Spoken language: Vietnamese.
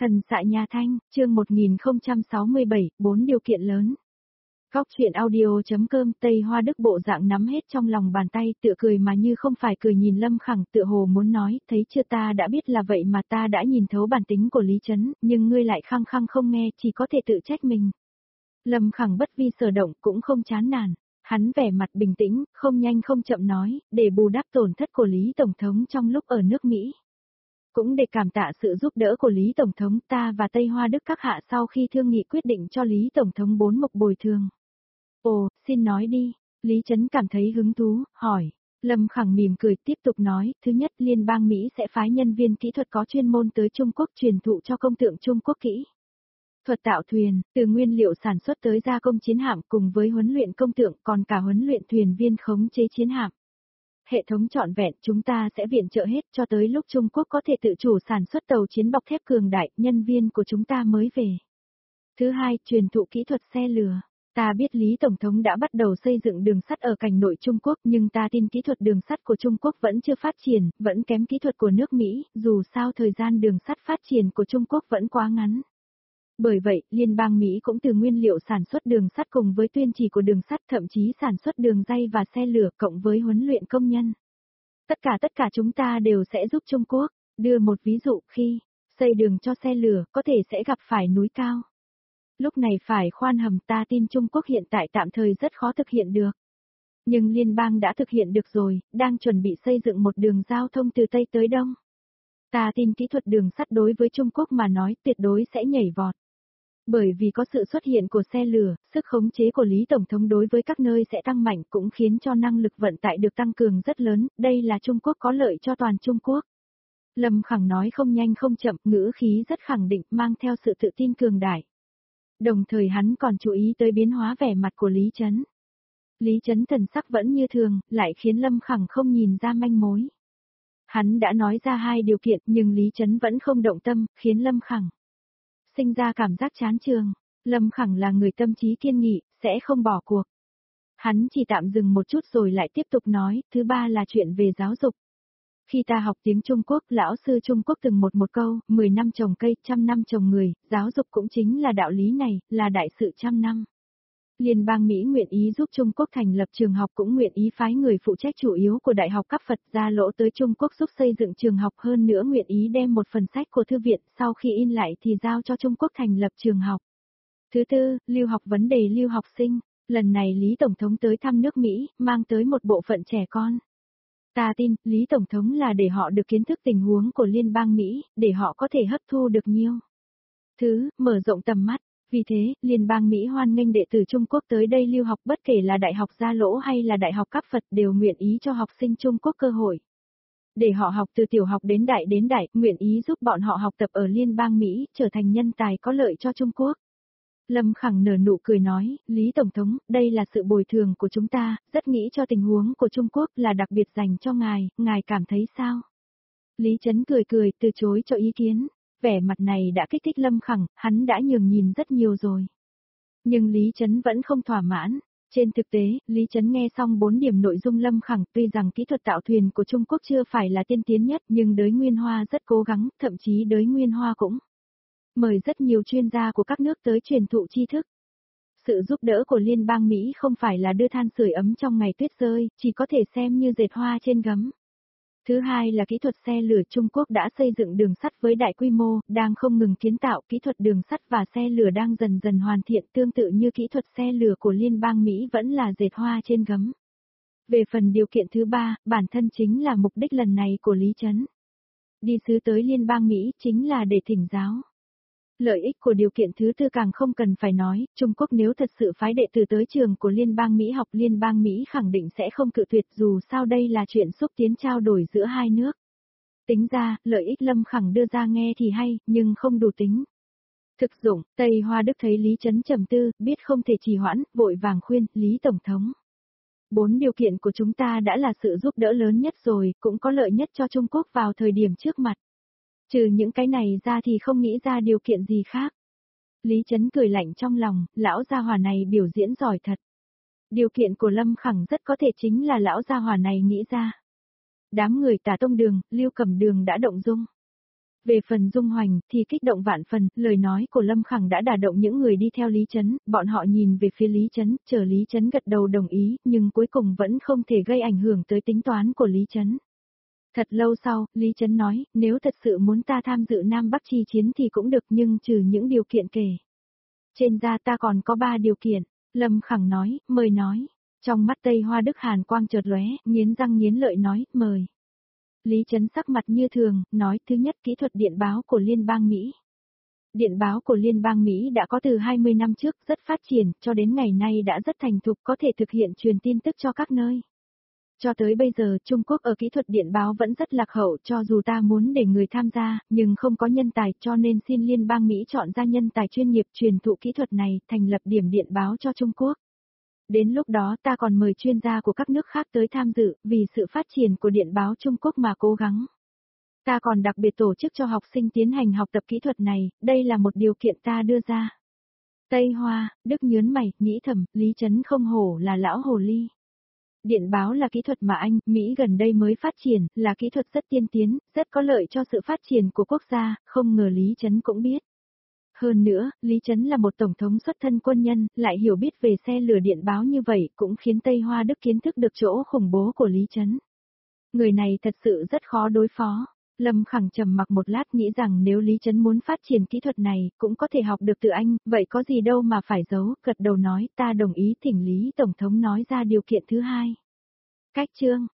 Thần xạ nhà Thanh, chương 1067, 4 điều kiện lớn. Góc chuyện audio.com Tây Hoa Đức bộ dạng nắm hết trong lòng bàn tay, tựa cười mà như không phải cười nhìn Lâm Khẳng, tựa hồ muốn nói, thấy chưa, ta đã biết là vậy mà, ta đã nhìn thấu bản tính của Lý Chấn, nhưng ngươi lại khăng khăng không nghe, chỉ có thể tự trách mình. Lâm Khẳng bất vi sở động, cũng không chán nản. Hắn vẻ mặt bình tĩnh, không nhanh không chậm nói, để bù đắp tổn thất của Lý Tổng thống trong lúc ở nước Mỹ. Cũng để cảm tạ sự giúp đỡ của Lý Tổng thống, ta và Tây Hoa Đức các hạ sau khi thương nghị quyết định cho Lý Tổng thống 4 mục bồi thường. Ồ, xin nói đi. Lý Chấn cảm thấy hứng thú, hỏi. Lâm Khẳng mỉm cười tiếp tục nói, thứ nhất, Liên bang Mỹ sẽ phái nhân viên kỹ thuật có chuyên môn tới Trung Quốc truyền thụ cho công tượng Trung Quốc kỹ thuật tạo thuyền, từ nguyên liệu sản xuất tới gia công chiến hạm, cùng với huấn luyện công tượng, còn cả huấn luyện thuyền viên khống chế chiến hạm. Hệ thống trọn vẹn chúng ta sẽ viện trợ hết cho tới lúc Trung Quốc có thể tự chủ sản xuất tàu chiến bọc thép cường đại, nhân viên của chúng ta mới về. Thứ hai, truyền thụ kỹ thuật xe lửa. Ta biết Lý Tổng thống đã bắt đầu xây dựng đường sắt ở cảnh nội Trung Quốc, nhưng ta tin kỹ thuật đường sắt của Trung Quốc vẫn chưa phát triển, vẫn kém kỹ thuật của nước Mỹ, dù sao thời gian đường sắt phát triển của Trung Quốc vẫn quá ngắn. Bởi vậy, Liên bang Mỹ cũng từ nguyên liệu sản xuất đường sắt cùng với tuyên chỉ của đường sắt, thậm chí sản xuất đường ray và xe lửa cộng với huấn luyện công nhân. Tất cả chúng ta đều sẽ giúp Trung Quốc. Đưa một ví dụ, khi xây đường cho xe lửa có thể sẽ gặp phải núi cao. Lúc này phải khoan hầm, ta tin Trung Quốc hiện tại tạm thời rất khó thực hiện được. Nhưng liên bang đã thực hiện được rồi, đang chuẩn bị xây dựng một đường giao thông từ Tây tới Đông. Ta tin kỹ thuật đường sắt đối với Trung Quốc mà nói tuyệt đối sẽ nhảy vọt. Bởi vì có sự xuất hiện của xe lửa, sức khống chế của Lý Tổng thống đối với các nơi sẽ tăng mạnh, cũng khiến cho năng lực vận tải được tăng cường rất lớn, đây là Trung Quốc có lợi cho toàn Trung Quốc. Lâm Khẳng nói không nhanh không chậm, ngữ khí rất khẳng định, mang theo sự tự tin cường đại. Đồng thời hắn còn chú ý tới biến hóa vẻ mặt của Lý Chấn. Lý Chấn thần sắc vẫn như thường, lại khiến Lâm Khẳng không nhìn ra manh mối. Hắn đã nói ra 2 điều kiện, nhưng Lý Chấn vẫn không động tâm, khiến Lâm Khẳng sinh ra cảm giác chán chường. Lâm Khẳng là người tâm trí kiên nghị, sẽ không bỏ cuộc. Hắn chỉ tạm dừng một chút rồi lại tiếp tục nói, thứ ba là chuyện về giáo dục. Khi ta học tiếng Trung Quốc, lão sư Trung Quốc từng một câu, 10 năm trồng cây, 100 năm trồng người, giáo dục cũng chính là đạo lý này, là đại sự 100 năm. Liên bang Mỹ nguyện ý giúp Trung Quốc thành lập trường học, cũng nguyện ý phái người phụ trách chủ yếu của Đại học Các Phật Gia Lỗ tới Trung Quốc giúp xây dựng trường học, hơn nữa nguyện ý đem một phần sách của thư viện sau khi in lại thì giao cho Trung Quốc thành lập trường học. Thứ tư, lưu học, vấn đề lưu học sinh. Lần này Lý Tổng thống tới thăm nước Mỹ, mang tới một bộ phận trẻ con. Ta tin, Lý Tổng thống là để họ được kiến thức tình huống của Liên bang Mỹ, để họ có thể hấp thu được nhiều. Thứ, mở rộng tầm mắt. Vì thế, Liên bang Mỹ hoan nghênh đệ tử Trung Quốc tới đây lưu học, bất kể là Đại học Gia Lỗ hay là Đại học Các Phật đều nguyện ý cho học sinh Trung Quốc cơ hội. Để họ học từ tiểu học đến đại, nguyện ý giúp bọn họ học tập ở Liên bang Mỹ, trở thành nhân tài có lợi cho Trung Quốc. Lâm Khẳng nở nụ cười nói, Lý Tổng thống, đây là sự bồi thường của chúng ta, rất nghĩ cho tình huống của Trung Quốc là đặc biệt dành cho ngài cảm thấy sao? Lý Chấn cười từ chối cho ý kiến. Vẻ mặt này đã kích thích Lâm Khẳng, hắn đã nhường nhìn rất nhiều rồi. Nhưng Lý Chấn vẫn không thỏa mãn. Trên thực tế, Lý Chấn nghe xong 4 điểm nội dung Lâm Khẳng, tuy rằng kỹ thuật tạo thuyền của Trung Quốc chưa phải là tiên tiến nhất, nhưng Đới Nguyên Hoa rất cố gắng, thậm chí Đới Nguyên Hoa cũng mời rất nhiều chuyên gia của các nước tới truyền thụ tri thức. Sự giúp đỡ của Liên bang Mỹ không phải là đưa than sưởi ấm trong ngày tuyết rơi, chỉ có thể xem như dệt hoa trên gấm. Thứ hai là kỹ thuật xe lửa, Trung Quốc đã xây dựng đường sắt với đại quy mô, đang không ngừng kiến tạo, kỹ thuật đường sắt và xe lửa đang dần dần hoàn thiện, tương tự như kỹ thuật xe lửa của Liên bang Mỹ vẫn là dệt hoa trên gấm. Về phần điều kiện thứ ba, bản thân chính là mục đích lần này của Lý Chấn. Đi sứ tới Liên bang Mỹ chính là để thỉnh giáo. Lợi ích của điều kiện thứ tư càng không cần phải nói, Trung Quốc nếu thật sự phái đệ tử tới trường của Liên bang Mỹ học, Liên bang Mỹ khẳng định sẽ không cự tuyệt, dù sao đây là chuyện xúc tiến trao đổi giữa hai nước. Tính ra, lợi ích Lâm Khẳng đưa ra nghe thì hay, nhưng không đủ tính thực dụng. Tây Hoa Đức thấy Lý Chấn trầm tư, biết không thể trì hoãn, vội vàng khuyên, Lý Tổng thống. 4 điều kiện của chúng ta đã là sự giúp đỡ lớn nhất rồi, cũng có lợi nhất cho Trung Quốc vào thời điểm trước mặt. Trừ những cái này ra thì không nghĩ ra điều kiện gì khác. Lý Chấn cười lạnh trong lòng, lão gia hỏa này biểu diễn giỏi thật. Điều kiện của Lâm Khẳng rất có thể chính là lão gia hỏa này nghĩ ra. Đám người Tả Tông Đường, Lưu Cẩm Đường đã động dung. Về phần Dung Hoành thì kích động vạn phần, lời nói của Lâm Khẳng đã đả động những người đi theo Lý Trấn, bọn họ nhìn về phía Lý Trấn, chờ Lý Trấn gật đầu đồng ý, nhưng cuối cùng vẫn không thể gây ảnh hưởng tới tính toán của Lý Trấn. Thật lâu sau, Lý Trấn nói, nếu thật sự muốn ta tham dự Nam Bắc chi chiến thì cũng được nhưng trừ những điều kiện kể. Trên ra ta còn có 3 điều kiện, Lâm Khẳng nói, mời nói. Trong mắt Tây Hoa Đức hàn quang chợt lóe, nghiến răng nghiến lợi nói, mời. Lý Trấn sắc mặt như thường, nói thứ nhất kỹ thuật điện báo của Liên bang Mỹ. Điện báo của Liên bang Mỹ đã có từ 20 năm trước, rất phát triển, cho đến ngày nay đã rất thành thục có thể thực hiện truyền tin tức cho các nơi. Cho tới bây giờ Trung Quốc ở kỹ thuật điện báo vẫn rất lạc hậu cho dù ta muốn để người tham gia, nhưng không có nhân tài cho nên xin Liên bang Mỹ chọn ra nhân tài chuyên nghiệp truyền thụ kỹ thuật này, thành lập điểm điện báo cho Trung Quốc. Đến lúc đó ta còn mời chuyên gia của các nước khác tới tham dự, vì sự phát triển của điện báo Trung Quốc mà cố gắng. Ta còn đặc biệt tổ chức cho học sinh tiến hành học tập kỹ thuật này, đây là một điều kiện ta đưa ra. Tây Hoa, Đức nhớn mày, nghĩ thầm, Lý Trấn không hổ là lão hồ ly. Điện báo là kỹ thuật mà Anh, Mỹ gần đây mới phát triển, là kỹ thuật rất tiên tiến, rất có lợi cho sự phát triển của quốc gia, không ngờ Lý Trấn cũng biết. Hơn nữa, Lý Trấn là một tổng thống xuất thân quân nhân, lại hiểu biết về xe lửa điện báo như vậy cũng khiến Tây Hoa Đức kiến thức được chỗ khủng bố của Lý Trấn. Người này thật sự rất khó đối phó. Lâm Khẳng trầm mặc một lát nghĩ rằng nếu Lý Trấn muốn phát triển kỹ thuật này, cũng có thể học được từ anh, vậy có gì đâu mà phải giấu, gật đầu nói, ta đồng ý thỉnh Lý Tổng thống nói ra điều kiện thứ hai. Cách chương